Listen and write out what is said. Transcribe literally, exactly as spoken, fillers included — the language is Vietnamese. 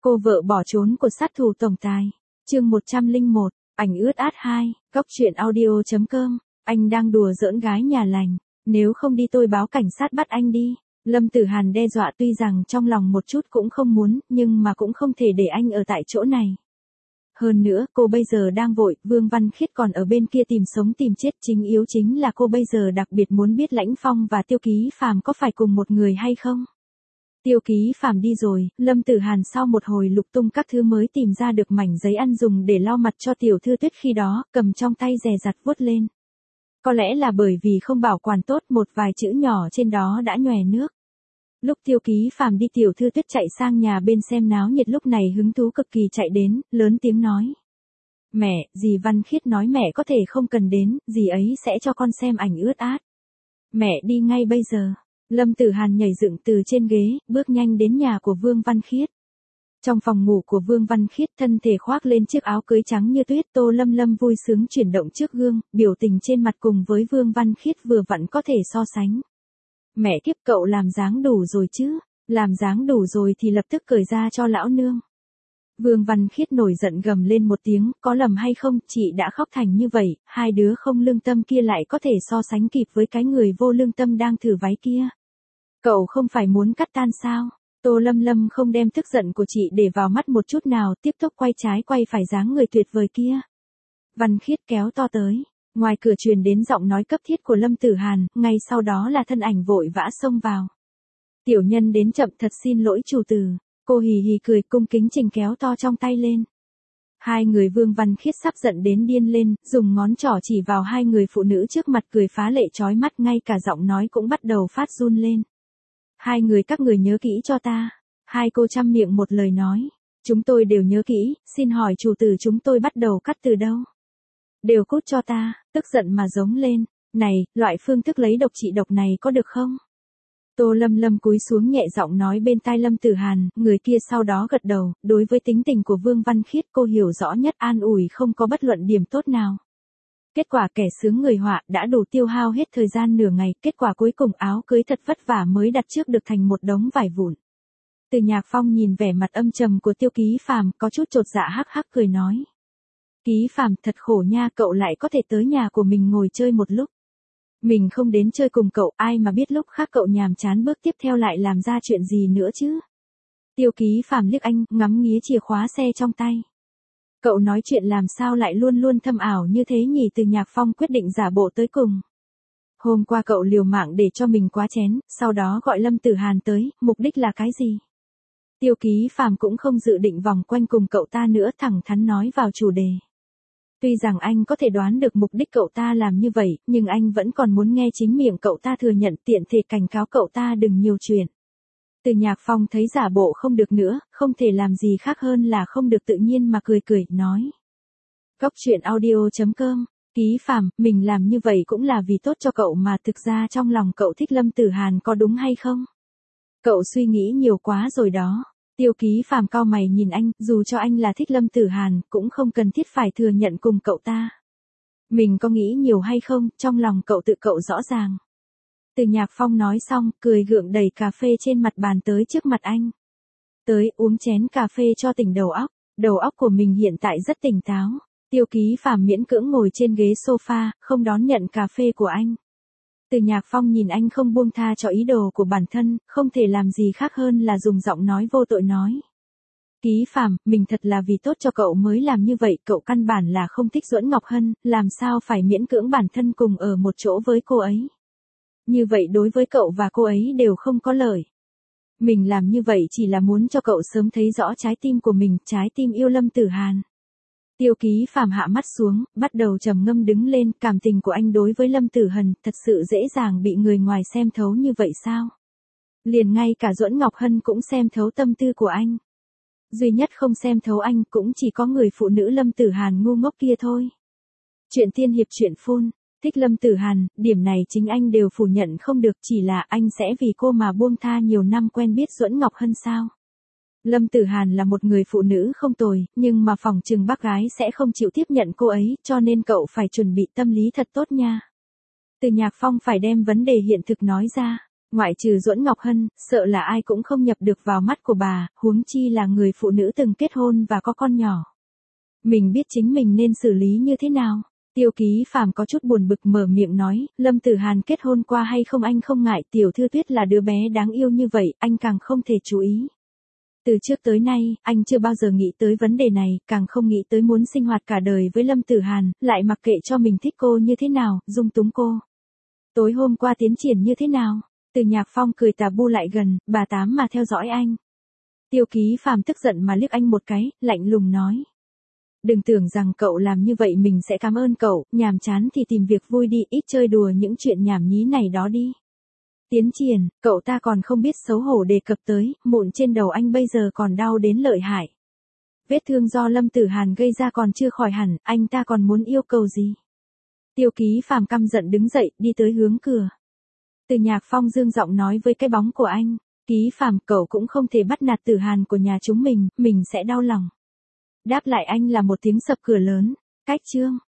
Cô vợ bỏ trốn của sát thủ tổng tài. Chương một trăm lẻ một, ảnh ướt át hai, góc truyện audio chấm com. Anh đang đùa giỡn gái nhà lành, nếu không đi tôi báo cảnh sát bắt anh đi. Lâm Tử Hàn đe dọa, tuy rằng trong lòng một chút cũng không muốn, nhưng mà cũng không thể để anh ở tại chỗ này. Hơn nữa, cô bây giờ đang vội, Vương Văn Khiết còn ở bên kia tìm sống tìm chết, chính yếu chính là cô bây giờ đặc biệt muốn biết Lãnh Phong và Tiêu Ký Phàm có phải cùng một người hay không. Tiêu Ký Phàm đi rồi, Lâm Tử Hàn sau một hồi lục tung các thứ mới tìm ra được mảnh giấy ăn dùng để lau mặt cho Tiểu Thư Tuyết khi đó, cầm trong tay dè dặt vuốt lên. Có lẽ là bởi vì không bảo quản tốt, một vài chữ nhỏ trên đó đã nhòe nước. Lúc Tiêu Ký Phàm đi, Tiểu Thư Tuyết chạy sang nhà bên xem náo nhiệt, lúc này hứng thú cực kỳ chạy đến, lớn tiếng nói. Mẹ, dì Văn Khiết nói mẹ có thể không cần đến, dì ấy sẽ cho con xem ảnh ướt át. Mẹ đi ngay bây giờ. Lâm Tử Hàn nhảy dựng từ trên ghế, bước nhanh đến nhà của Vương Văn Khiết. Trong phòng ngủ của Vương Văn Khiết, thân thể khoác lên chiếc áo cưới trắng như tuyết, Tô Lâm Lâm vui sướng chuyển động trước gương, biểu tình trên mặt cùng với Vương Văn Khiết vừa vặn có thể so sánh. Mẹ kiếp, cậu làm dáng đủ rồi chứ, làm dáng đủ rồi thì lập tức cởi ra cho lão nương. Vương Văn Khiết nổi giận gầm lên một tiếng, có lầm hay không, chị đã khóc thành như vậy, hai đứa không lương tâm kia lại có thể so sánh kịp với cái người vô lương tâm đang thử váy kia. Cậu không phải muốn cắt tan sao? Tô Lâm Lâm không đem tức giận của chị để vào mắt một chút nào, tiếp tục quay trái quay phải dáng người tuyệt vời kia. Văn Khiết kéo to tới. Ngoài cửa truyền đến giọng nói cấp thiết của Lâm Tử Hàn, ngay sau đó là thân ảnh vội vã xông vào. Tiểu nhân đến chậm, thật xin lỗi chủ tử. Cô hì hì cười, cung kính trình kéo to trong tay lên. Hai người Vương Văn Khiết sắp giận đến điên lên, dùng ngón trỏ chỉ vào hai người phụ nữ trước mặt, cười phá lệ chói mắt, ngay cả giọng nói cũng bắt đầu phát run lên. Hai người các người nhớ kỹ cho ta. Hai cô chăm miệng một lời nói. Chúng tôi đều nhớ kỹ, xin hỏi chủ tử chúng tôi bắt đầu cắt từ đâu? Đều cút cho ta, tức giận mà giống lên. Này, loại phương thức lấy độc trị độc này có được không? Tô Lâm Lâm cúi xuống nhẹ giọng nói bên tai Lâm Tử Hàn, người kia sau đó gật đầu, đối với tính tình của Vương Văn Khiết cô hiểu rõ nhất, an ủi không có bất luận điểm tốt nào. Kết quả kẻ sướng người họa, đã đủ tiêu hao hết thời gian nửa ngày, kết quả cuối cùng áo cưới thật vất vả mới đặt trước được thành một đống vải vụn. Từ Nhạc Phong nhìn vẻ mặt âm trầm của Tiêu Ký Phàm, có chút chột dạ hắc hắc cười nói. Ký Phàm, thật khổ nha, cậu lại có thể tới nhà của mình ngồi chơi một lúc. Mình không đến chơi cùng cậu, ai mà biết lúc khác cậu nhàm chán bước tiếp theo lại làm ra chuyện gì nữa chứ. Tiêu Ký Phàm liếc anh, ngắm nghía chìa khóa xe trong tay. Cậu nói chuyện làm sao lại luôn luôn thâm ảo như thế nhỉ? Từ Nhạc Phong quyết định giả bộ tới cùng. Hôm qua cậu liều mạng để cho mình quá chén, sau đó gọi Lâm Tử Hàn tới, mục đích là cái gì? Tiêu Ký Phàm cũng không dự định vòng quanh cùng cậu ta nữa, thẳng thắn nói vào chủ đề. Tuy rằng anh có thể đoán được mục đích cậu ta làm như vậy, nhưng anh vẫn còn muốn nghe chính miệng cậu ta thừa nhận, tiện thể cảnh cáo cậu ta đừng nhiều chuyện. Từ Nhạc Phong thấy giả bộ không được nữa, không thể làm gì khác hơn là không được tự nhiên mà cười cười, nói. Góc truyện audio chấm com, Ký Phàm, mình làm như vậy cũng là vì tốt cho cậu mà, thực ra trong lòng cậu thích Lâm Tử Hàn có đúng hay không? Cậu suy nghĩ nhiều quá rồi đó. Tiêu Ký Phàm cau mày nhìn anh, dù cho anh là thích Lâm Tử Hàn, cũng không cần thiết phải thừa nhận cùng cậu ta. Mình có nghĩ nhiều hay không, trong lòng cậu tự cậu rõ ràng. Từ Nhạc Phong nói xong, cười gượng đẩy cà phê trên mặt bàn tới trước mặt anh. Tới, uống chén cà phê cho tỉnh đầu óc. Đầu óc của mình hiện tại rất tỉnh táo. Tiêu Ký Phàm miễn cưỡng ngồi trên ghế sofa, không đón nhận cà phê của anh. Từ Nhạc Phong nhìn anh không buông tha cho ý đồ của bản thân, không thể làm gì khác hơn là dùng giọng nói vô tội nói. Ký Phàm, mình thật là vì tốt cho cậu mới làm như vậy, cậu căn bản là không thích Duẫn Ngọc Hân, làm sao phải miễn cưỡng bản thân cùng ở một chỗ với cô ấy. Như vậy đối với cậu và cô ấy đều không có lợi. Mình làm như vậy chỉ là muốn cho cậu sớm thấy rõ trái tim của mình, trái tim yêu Lâm Tử Hàn. Tiêu Ký Phàm hạ mắt xuống, bắt đầu trầm ngâm đứng lên, cảm tình của anh đối với Lâm Tử Hân thật sự dễ dàng bị người ngoài xem thấu như vậy sao? Liền ngay cả Duẫn Ngọc Hân cũng xem thấu tâm tư của anh. Duy nhất không xem thấu anh cũng chỉ có người phụ nữ Lâm Tử Hàn ngu ngốc kia thôi. Chuyện tiên hiệp truyện phun, thích Lâm Tử Hàn, điểm này chính anh đều phủ nhận không được, chỉ là anh sẽ vì cô mà buông tha nhiều năm quen biết Duẫn Ngọc Hân sao? Lâm Tử Hàn là một người phụ nữ không tồi, nhưng mà phỏng chừng bác gái sẽ không chịu tiếp nhận cô ấy, cho nên cậu phải chuẩn bị tâm lý thật tốt nha. Từ Nhạc Phong phải đem vấn đề hiện thực nói ra. Ngoại trừ Duẫn Ngọc Hân, sợ là ai cũng không nhập được vào mắt của bà, huống chi là người phụ nữ từng kết hôn và có con nhỏ. Mình biết chính mình nên xử lý như thế nào. Tiêu Ký Phàm có chút buồn bực mở miệng nói, Lâm Tử Hàn kết hôn qua hay không anh không ngại, Tiểu Thư Tuyết là đứa bé đáng yêu như vậy, anh càng không thể chú ý. Từ trước tới nay, anh chưa bao giờ nghĩ tới vấn đề này, càng không nghĩ tới muốn sinh hoạt cả đời với Lâm Tử Hàn, lại mặc kệ cho mình thích cô như thế nào, dung túng cô. Tối hôm qua tiến triển như thế nào? Từ Nhạc Phong cười tà bu lại gần, bà Tám mà theo dõi anh. Tiêu Ký Phàm tức giận mà liếc anh một cái, lạnh lùng nói. Đừng tưởng rằng cậu làm như vậy mình sẽ cảm ơn cậu, nhàm chán thì tìm việc vui đi, ít chơi đùa những chuyện nhảm nhí này đó đi. Tiến triển, cậu ta còn không biết xấu hổ đề cập tới, mụn trên đầu anh bây giờ còn đau đến lợi hại. Vết thương do Lâm Tử Hàn gây ra còn chưa khỏi hẳn, anh ta còn muốn yêu cầu gì? Tiêu Ký Phàm căm giận đứng dậy, đi tới hướng cửa. Từ Nhạc Phong dương giọng nói với cái bóng của anh, Ký Phàm, cậu cũng không thể bắt nạt Tử Hàn của nhà chúng mình, mình sẽ đau lòng. Đáp lại anh là một tiếng sập cửa lớn. Cách chương